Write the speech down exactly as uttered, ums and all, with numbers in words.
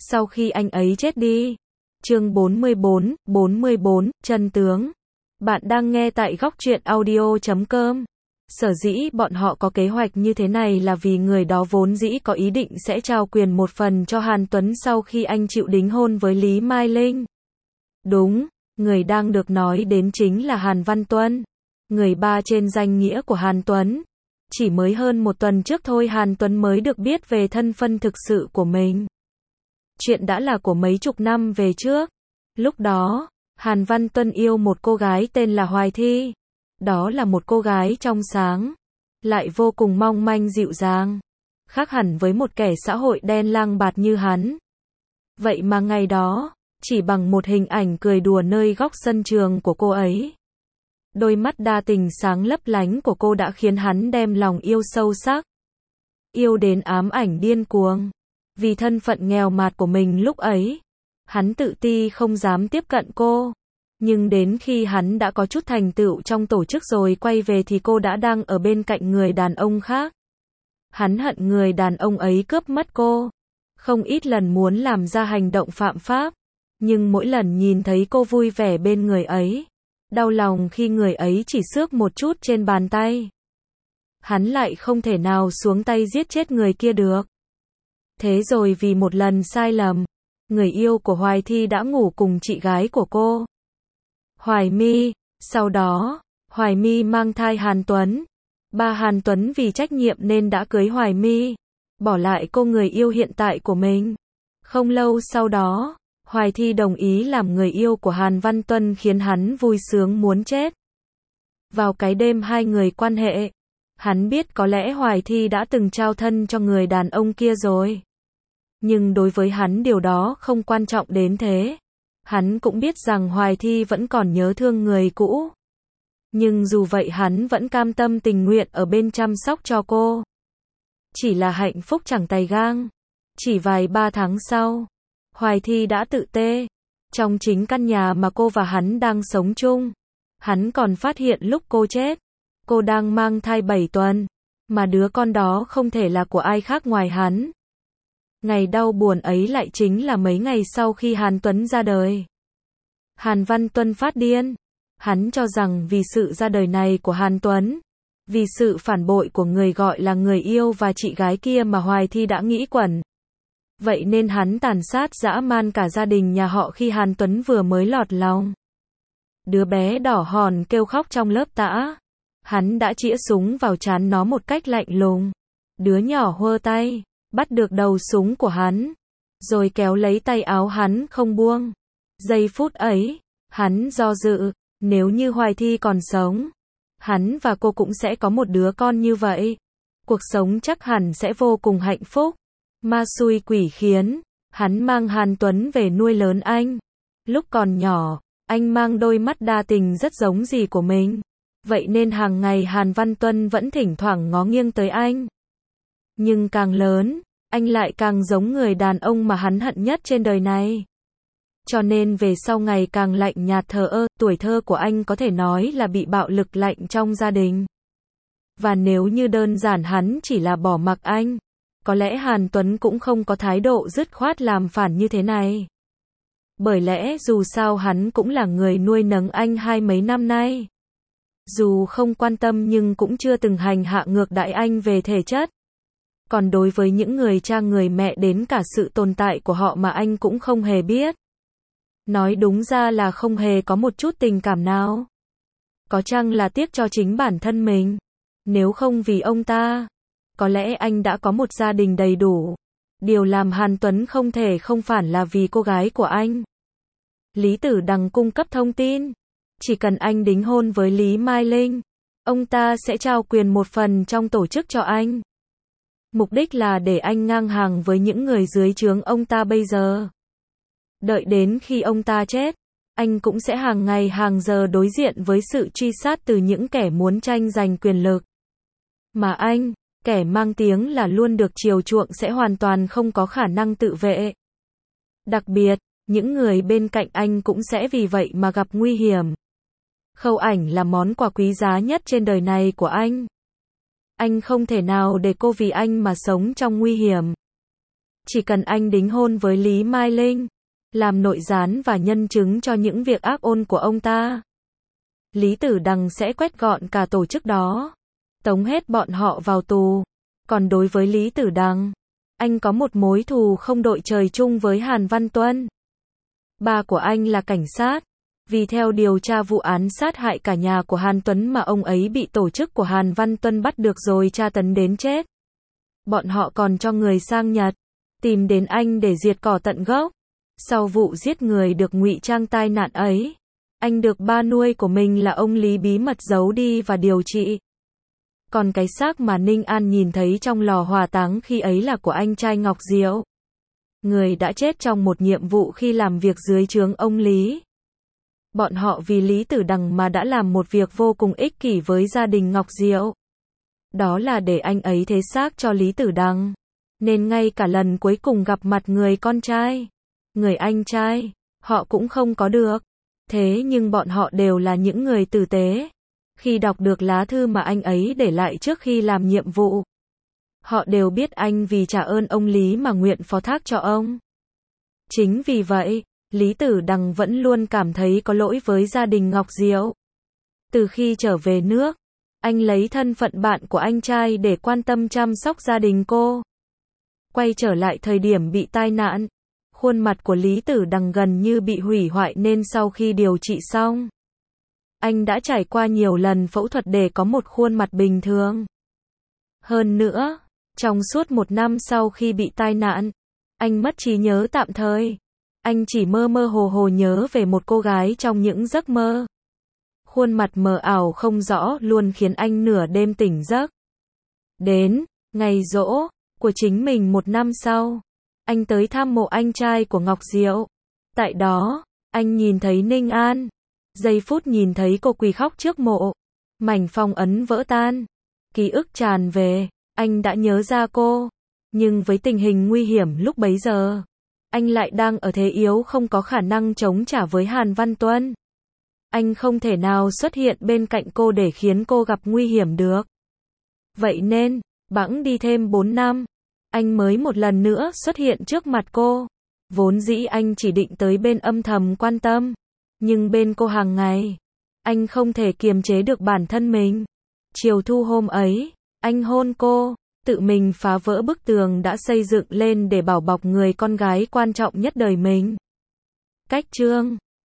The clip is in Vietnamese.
sau khi anh ấy chết đi. Chương bốn mươi bốn, bốn mươi bốn, chân tướng. Bạn đang nghe tại góc truyện audio chấm com. Sở dĩ bọn họ có kế hoạch như thế này là vì người đó vốn dĩ có ý định sẽ trao quyền một phần cho Hàn Tuấn sau khi anh chịu đính hôn với Lý Mai Linh. Đúng, người đang được nói đến chính là Hàn Văn Tuân, người ba trên danh nghĩa của Hàn Tuấn. Chỉ mới hơn một tuần trước thôi Hàn Tuấn mới được biết về thân phận thực sự của mình. Chuyện đã là của mấy chục năm về trước. Lúc đó, Hàn Văn Tuân yêu một cô gái tên là Hoài Thi. Đó là một cô gái trong sáng, lại vô cùng mong manh dịu dàng, khác hẳn với một kẻ xã hội đen lang bạt như hắn. Vậy mà ngày đó, chỉ bằng một hình ảnh cười đùa nơi góc sân trường của cô ấy, đôi mắt đa tình sáng lấp lánh của cô đã khiến hắn đem lòng yêu sâu sắc. Yêu đến ám ảnh điên cuồng. Vì thân phận nghèo mạt của mình lúc ấy, hắn tự ti không dám tiếp cận cô. Nhưng đến khi hắn đã có chút thành tựu trong tổ chức rồi quay về thì cô đã đang ở bên cạnh người đàn ông khác. Hắn hận người đàn ông ấy cướp mất cô. Không ít lần muốn làm ra hành động phạm pháp, nhưng mỗi lần nhìn thấy cô vui vẻ bên người ấy, đau lòng khi người ấy chỉ xước một chút trên bàn tay, hắn lại không thể nào xuống tay giết chết người kia được. Thế rồi vì một lần sai lầm, người yêu của Hoài Thi đã ngủ cùng chị gái của cô, Hoài My. Sau đó, Hoài My mang thai Hàn Tuấn. Ba Hàn Tuấn vì trách nhiệm nên đã cưới Hoài My, bỏ lại cô người yêu hiện tại của mình. Không lâu sau đó, Hoài Thi đồng ý làm người yêu của Hàn Văn Tuân khiến hắn vui sướng muốn chết. Vào cái đêm hai người quan hệ, hắn biết có lẽ Hoài Thi đã từng trao thân cho người đàn ông kia rồi. Nhưng đối với hắn điều đó không quan trọng đến thế. Hắn cũng biết rằng Hoài Thi vẫn còn nhớ thương người cũ. Nhưng dù vậy hắn vẫn cam tâm tình nguyện ở bên chăm sóc cho cô. Chỉ là hạnh phúc chẳng tày gang. Chỉ vài ba tháng sau, Hoài Thi đã tự tê. Trong chính căn nhà mà cô và hắn đang sống chung, hắn còn phát hiện lúc cô chết, cô đang mang thai bảy tuần, mà đứa con đó không thể là của ai khác ngoài hắn. Ngày đau buồn ấy lại chính là mấy ngày sau khi Hàn Tuấn ra đời. Hàn Văn Tuân phát điên. Hắn cho rằng vì sự ra đời này của Hàn Tuấn, vì sự phản bội của người gọi là người yêu và chị gái kia mà Hoài Thi đã nghĩ quẩn. Vậy nên hắn tàn sát dã man cả gia đình nhà họ khi Hàn Tuấn vừa mới lọt lòng. Đứa bé đỏ hòn kêu khóc trong lớp tã. Hắn đã chĩa súng vào trán nó một cách lạnh lùng. Đứa nhỏ huơ tay, bắt được đầu súng của hắn, rồi kéo lấy tay áo hắn không buông. Giây phút ấy, hắn do dự, nếu như Hoài Thi còn sống, hắn và cô cũng sẽ có một đứa con như vậy. Cuộc sống chắc hẳn sẽ vô cùng hạnh phúc. Ma xui quỷ khiến, hắn mang Hàn Tuấn về nuôi lớn anh. Lúc còn nhỏ, anh mang đôi mắt đa tình rất giống dì của mình. Vậy nên hàng ngày Hàn Văn Tuân vẫn thỉnh thoảng ngó nghiêng tới anh. Nhưng càng lớn, anh lại càng giống người đàn ông mà hắn hận nhất trên đời này. Cho nên về sau ngày càng lạnh nhạt thờ ơ, tuổi thơ của anh có thể nói là bị bạo lực lạnh trong gia đình. Và nếu như đơn giản hắn chỉ là bỏ mặc anh, có lẽ Hàn Tuấn cũng không có thái độ dứt khoát làm phản như thế này. Bởi lẽ dù sao hắn cũng là người nuôi nấng anh hai mấy năm nay. Dù không quan tâm nhưng cũng chưa từng hành hạ ngược đãi anh về thể chất. Còn đối với những người cha người mẹ đến cả sự tồn tại của họ mà anh cũng không hề biết. Nói đúng ra là không hề có một chút tình cảm nào. Có chăng là tiếc cho chính bản thân mình. Nếu không vì ông ta, có lẽ anh đã có một gia đình đầy đủ. Điều làm Hàn Tuấn không thể không phản là vì cô gái của anh. Lý Tử Đằng cung cấp thông tin. Chỉ cần anh đính hôn với Lý Mai Linh, ông ta sẽ trao quyền một phần trong tổ chức cho anh. Mục đích là để anh ngang hàng với những người dưới trướng ông ta bây giờ. Đợi đến khi ông ta chết, anh cũng sẽ hàng ngày hàng giờ đối diện với sự truy sát từ những kẻ muốn tranh giành quyền lực. Mà anh, kẻ mang tiếng là luôn được chiều chuộng sẽ hoàn toàn không có khả năng tự vệ. Đặc biệt, những người bên cạnh anh cũng sẽ vì vậy mà gặp nguy hiểm. Khâu ảnh là món quà quý giá nhất trên đời này của anh. Anh không thể nào để cô vì anh mà sống trong nguy hiểm. Chỉ cần anh đính hôn với Lý Mai Linh, làm nội gián và nhân chứng cho những việc ác ôn của ông ta, Lý Tử Đằng sẽ quét gọn cả tổ chức đó, tống hết bọn họ vào tù. Còn đối với Lý Tử Đằng, anh có một mối thù không đội trời chung với Hàn Văn Tuân. Ba của anh là cảnh sát, vì theo điều tra vụ án sát hại cả nhà của Hàn Tuấn mà ông ấy bị tổ chức của Hàn Văn Tuân bắt được rồi tra tấn đến chết. Bọn họ còn cho người sang Nhật, tìm đến anh để diệt cỏ tận gốc. Sau vụ giết người được ngụy trang tai nạn ấy, anh được ba nuôi của mình là ông Lý bí mật giấu đi và điều trị. Còn cái xác mà Ninh An nhìn thấy trong lò hỏa táng khi ấy là của anh trai Ngọc Diệu, người đã chết trong một nhiệm vụ khi làm việc dưới trướng ông Lý. Bọn họ vì Lý Tử Đằng mà đã làm một việc vô cùng ích kỷ với gia đình Ngọc Diệu. Đó là để anh ấy thế xác cho Lý Tử Đằng. Nên ngay cả lần cuối cùng gặp mặt người con trai, người anh trai, họ cũng không có được. Thế nhưng bọn họ đều là những người tử tế. Khi đọc được lá thư mà anh ấy để lại trước khi làm nhiệm vụ, họ đều biết anh vì trả ơn ông Lý mà nguyện phó thác cho ông. Chính vì vậy, Lý Tử Đằng vẫn luôn cảm thấy có lỗi với gia đình Ngọc Diệu. Từ khi trở về nước, anh lấy thân phận bạn của anh trai để quan tâm chăm sóc gia đình cô. Quay trở lại thời điểm bị tai nạn, khuôn mặt của Lý Tử Đằng gần như bị hủy hoại nên sau khi điều trị xong, anh đã trải qua nhiều lần phẫu thuật để có một khuôn mặt bình thường. Hơn nữa, trong suốt một năm sau khi bị tai nạn, anh mất trí nhớ tạm thời. Anh chỉ mơ mơ hồ hồ nhớ về một cô gái trong những giấc mơ. Khuôn mặt mờ ảo không rõ luôn khiến anh nửa đêm tỉnh giấc. Đến ngày giỗ của chính mình một năm sau, anh tới thăm mộ anh trai của Ngọc Diệu. Tại đó, anh nhìn thấy Ninh An. Giây phút nhìn thấy cô quỳ khóc trước mộ, mảnh phong ấn vỡ tan, ký ức tràn về, anh đã nhớ ra cô. Nhưng với tình hình nguy hiểm lúc bấy giờ, anh lại đang ở thế yếu không có khả năng chống trả với Hàn Văn Tuân. Anh không thể nào xuất hiện bên cạnh cô để khiến cô gặp nguy hiểm được. Vậy nên, bẵng đi thêm bốn năm, anh mới một lần nữa xuất hiện trước mặt cô. Vốn dĩ anh chỉ định tới bên âm thầm quan tâm, nhưng bên cô hàng ngày, anh không thể kiềm chế được bản thân mình. Chiều thu hôm ấy, anh hôn cô, tự mình phá vỡ bức tường đã xây dựng lên để bảo bọc người con gái quan trọng nhất đời mình. Cách chương